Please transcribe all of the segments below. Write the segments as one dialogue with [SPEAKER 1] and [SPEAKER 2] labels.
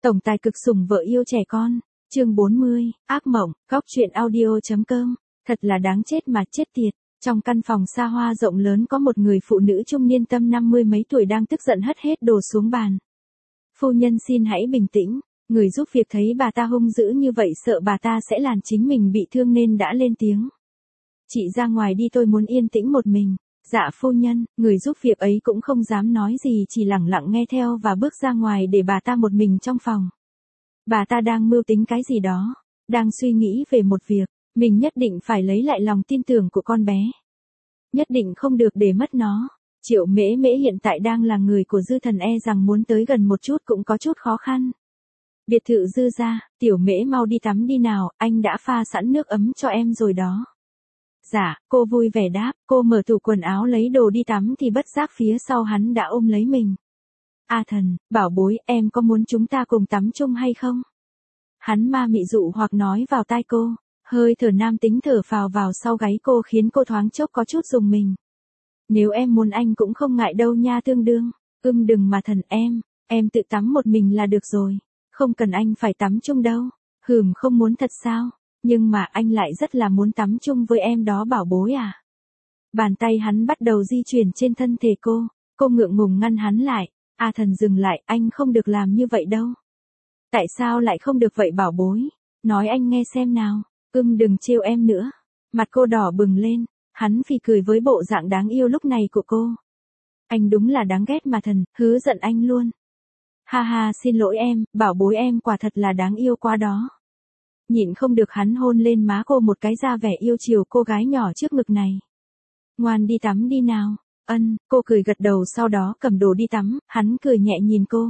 [SPEAKER 1] Tổng tài cực sủng vợ yêu trẻ con. Chương 40, ác mộng, góc truyện audio.com. Thật là đáng chết mà chết tiệt. Trong căn phòng xa hoa rộng lớn có một người phụ nữ trung niên tầm 50 mấy tuổi đang tức giận hất hết đồ xuống bàn. Phu nhân xin hãy bình tĩnh. Người giúp việc thấy bà ta hung dữ như vậy sợ bà ta sẽ làm chính mình bị thương nên đã lên tiếng. Chị ra ngoài đi, tôi muốn yên tĩnh một mình. Dạ phu nhân. Người giúp việc ấy cũng không dám nói gì, chỉ lẳng lặng nghe theo và bước ra ngoài để bà ta một mình trong phòng. Bà ta đang mưu tính cái gì đó, đang suy nghĩ về một việc, mình nhất định phải lấy lại lòng tin tưởng của con bé. Nhất định không được để mất nó. Triệu Mễ Mễ hiện tại đang là người của Dư Thần, e rằng muốn tới gần một chút cũng có chút khó khăn. Biệt thự Dư gia. Tiểu Mễ mau đi tắm đi nào, anh đã pha sẵn nước ấm cho em rồi đó. Dạ, cô vui vẻ đáp. Cô mở tủ quần áo lấy đồ đi tắm thì bất giác phía sau hắn đã ôm lấy mình. A Thần, bảo bối, em có muốn chúng ta cùng tắm chung hay không? Hắn ma mị dụ hoặc nói vào tai cô. Hơi thở nam tính thở phào vào sau gáy cô khiến cô thoáng chốc có chút rùng mình. Nếu em muốn anh cũng không ngại đâu nha tương đương. Đừng mà Thần, em tự tắm một mình là được rồi. Không cần anh phải tắm chung đâu. Không muốn thật sao? Nhưng mà anh lại rất là muốn tắm chung với em đó bảo bối à. Bàn tay hắn bắt đầu di chuyển trên thân thể cô ngượng ngùng ngăn hắn lại. A Thần dừng lại, anh không được làm như vậy đâu. Tại sao lại không được vậy bảo bối? Nói anh nghe xem nào. Đừng trêu em nữa. Mặt cô đỏ bừng lên, hắn phì cười với bộ dạng đáng yêu lúc này của cô. Anh đúng là đáng ghét mà Thần, hứa giận anh luôn. Ha ha, xin lỗi em, bảo bối em quả thật là đáng yêu quá đó. Nhịn không được hắn hôn lên má cô một cái ra vẻ yêu chiều cô gái nhỏ trước ngực này. Ngoan đi tắm đi nào. Cô cười gật đầu sau đó cầm đồ đi tắm, hắn cười nhẹ nhìn cô.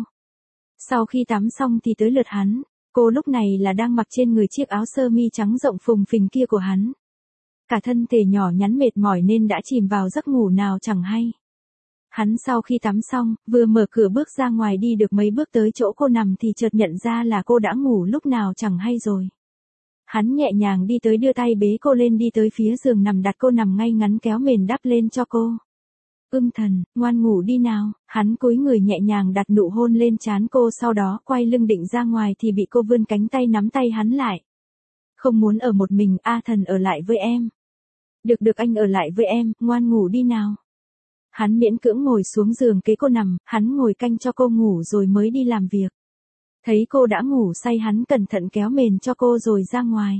[SPEAKER 1] Sau khi tắm xong thì tới lượt hắn, cô lúc này là đang mặc trên người chiếc áo sơ mi trắng rộng phùng phình kia của hắn. Cả thân thể nhỏ nhắn mệt mỏi nên đã chìm vào giấc ngủ nào chẳng hay. Hắn sau khi tắm xong, vừa mở cửa bước ra ngoài đi được mấy bước tới chỗ cô nằm thì chợt nhận ra là cô đã ngủ lúc nào chẳng hay rồi. Hắn nhẹ nhàng đi tới đưa tay bế cô lên đi tới phía giường nằm đặt cô nằm ngay ngắn kéo mền đắp lên cho cô. Thần, ngoan ngủ đi nào. Hắn cúi người nhẹ nhàng đặt nụ hôn lên trán cô sau đó quay lưng định ra ngoài thì bị cô vươn cánh tay nắm tay hắn lại. Không muốn ở một mình, A Thần ở lại với em. Được anh ở lại với em, ngoan ngủ đi nào. Hắn miễn cưỡng ngồi xuống giường kế cô nằm, hắn ngồi canh cho cô ngủ rồi mới đi làm việc. Thấy cô đã ngủ say hắn cẩn thận kéo mền cho cô rồi ra ngoài.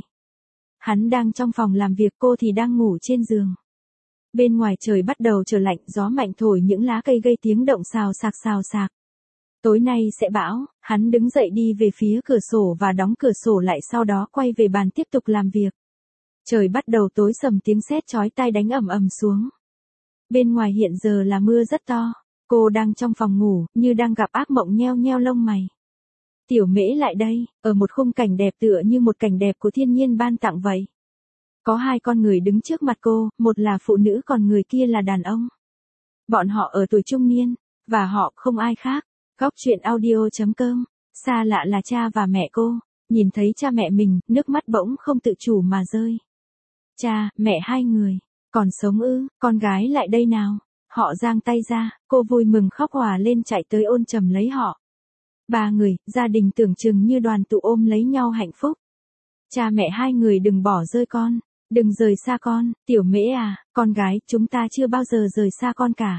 [SPEAKER 1] Hắn đang trong phòng làm việc, cô thì đang ngủ trên giường. Bên ngoài trời bắt đầu trở lạnh, gió mạnh thổi những lá cây gây tiếng động xào xạc. Tối nay sẽ bão, hắn đứng dậy đi về phía cửa sổ và đóng cửa sổ lại sau đó quay về bàn tiếp tục làm việc. Trời bắt đầu tối sầm, tiếng sét chói tai đánh ầm ầm xuống. Bên ngoài hiện giờ là mưa rất to, cô đang trong phòng ngủ, như đang gặp ác mộng nheo nheo lông mày. Tiểu Mễ lại đây, ở một khung cảnh đẹp tựa như một cảnh đẹp của thiên nhiên ban tặng vậy. Có hai con người đứng trước mặt cô, một là phụ nữ còn người kia là đàn ông. Bọn họ ở tuổi trung niên, và họ không ai khác. Góc truyện audio.com, xa lạ là cha và mẹ cô, nhìn thấy cha mẹ mình, nước mắt bỗng không tự chủ mà rơi. Cha, mẹ hai người, còn sống ư, con gái lại đây nào. Họ giang tay ra, cô vui mừng khóc òa lên chạy tới ôm chầm lấy họ. Ba người, gia đình tưởng chừng như đoàn tụ ôm lấy nhau hạnh phúc. Cha mẹ hai người đừng bỏ rơi con. Đừng rời xa con, Tiểu Mễ à, con gái, chúng ta chưa bao giờ rời xa con cả.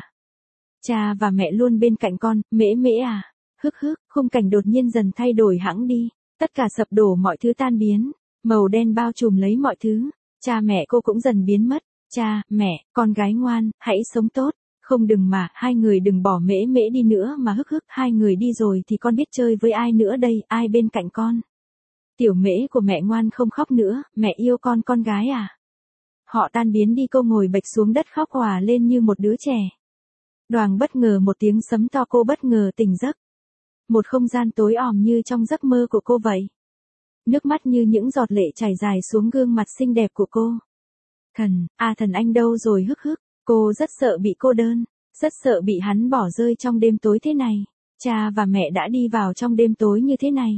[SPEAKER 1] Cha và mẹ luôn bên cạnh con, Mễ Mễ à. Khung cảnh đột nhiên dần thay đổi hẳn đi, tất cả sập đổ, mọi thứ tan biến, màu đen bao trùm lấy mọi thứ, cha mẹ cô cũng dần biến mất. Cha, mẹ, con gái ngoan, hãy sống tốt, đừng mà, hai người đừng bỏ Mễ Mễ đi nữa mà hai người đi rồi thì con biết chơi với ai nữa đây, ai bên cạnh con. Tiểu Mễ của mẹ ngoan không khóc nữa, mẹ yêu con gái à. Họ tan biến đi, cô ngồi bệt xuống đất khóc òa lên như một đứa trẻ. Đoàng bất ngờ một tiếng sấm to, cô bất ngờ tỉnh giấc. Một không gian tối om như trong giấc mơ của cô vậy. Nước mắt như những giọt lệ chảy dài xuống gương mặt xinh đẹp của cô. Thần, Thần anh đâu rồi Cô rất sợ bị cô đơn, rất sợ bị hắn bỏ rơi trong đêm tối thế này. Cha và mẹ đã đi vào trong đêm tối như thế này.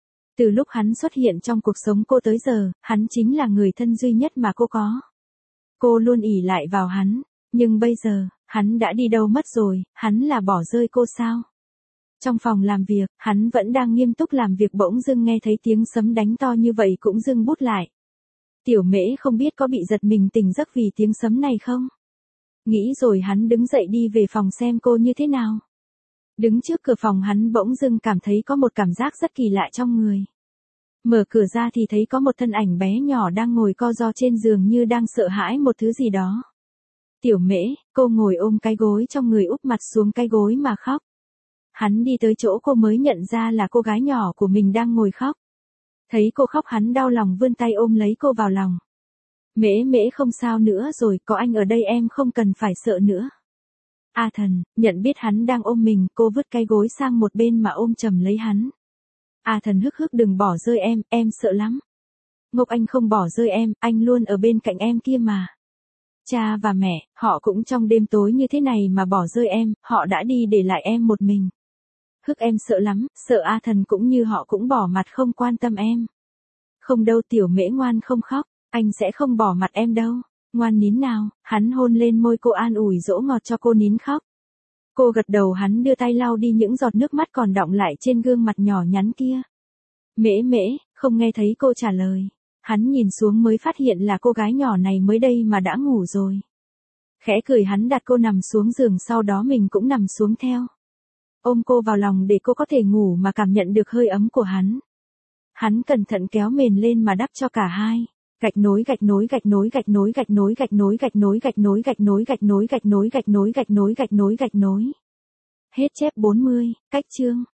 [SPEAKER 1] Từ lúc hắn xuất hiện trong cuộc sống cô tới giờ, hắn chính là người thân duy nhất mà cô có. Cô luôn ỷ lại vào hắn, nhưng bây giờ, hắn đã đi đâu mất rồi, hắn là bỏ rơi cô sao? Trong phòng làm việc, hắn vẫn đang nghiêm túc làm việc bỗng dưng nghe thấy tiếng sấm đánh to như vậy cũng dưng bút lại. Tiểu Mễ không biết có bị giật mình tỉnh giấc vì tiếng sấm này không? Nghĩ rồi hắn đứng dậy đi về phòng xem cô như thế nào. Đứng trước cửa phòng hắn bỗng dưng cảm thấy có một cảm giác rất kỳ lạ trong người. Mở cửa ra thì thấy có một thân ảnh bé nhỏ đang ngồi co ro trên giường như đang sợ hãi một thứ gì đó. Tiểu Mễ, cô ngồi ôm cái gối trong người úp mặt xuống cái gối mà khóc. Hắn đi tới chỗ cô mới nhận ra là cô gái nhỏ của mình đang ngồi khóc. Thấy cô khóc hắn đau lòng vươn tay ôm lấy cô vào lòng. Mễ Mễ không sao nữa rồi, có anh ở đây em không cần phải sợ nữa. A Thần, nhận biết hắn đang ôm mình, cô vứt cái gối sang một bên mà ôm chầm lấy hắn. A Thần hức hức đừng bỏ rơi em sợ lắm. Ngốc anh không bỏ rơi em, anh luôn ở bên cạnh em kia mà. Cha và mẹ, họ cũng trong đêm tối như thế này mà bỏ rơi em, họ đã đi để lại em một mình. Hức em sợ lắm, sợ A Thần cũng như họ cũng bỏ mặt không quan tâm em. Không đâu Tiểu Mễ ngoan không khóc, anh sẽ không bỏ mặt em đâu. Ngoan nín nào, hắn hôn lên môi cô an ủi dỗ ngọt cho cô nín khóc. Cô gật đầu hắn đưa tay lau đi những giọt nước mắt còn đọng lại trên gương mặt nhỏ nhắn kia. Mễ Mễ, không nghe thấy cô trả lời. Hắn nhìn xuống mới phát hiện là cô gái nhỏ này mới đây mà đã ngủ rồi. Khẽ cười hắn đặt cô nằm xuống giường sau đó mình cũng nằm xuống theo. Ôm cô vào lòng để cô có thể ngủ mà cảm nhận được hơi ấm của hắn. Hắn cẩn thận kéo mền lên mà đắp cho cả hai. Gạch nối gạch nối gạch nối gạch nối gạch nối gạch nối gạch nối gạch nối gạch nối gạch nối gạch nối gạch nối gạch nối gạch nối gạch nối. Hết chép 40, cách chương.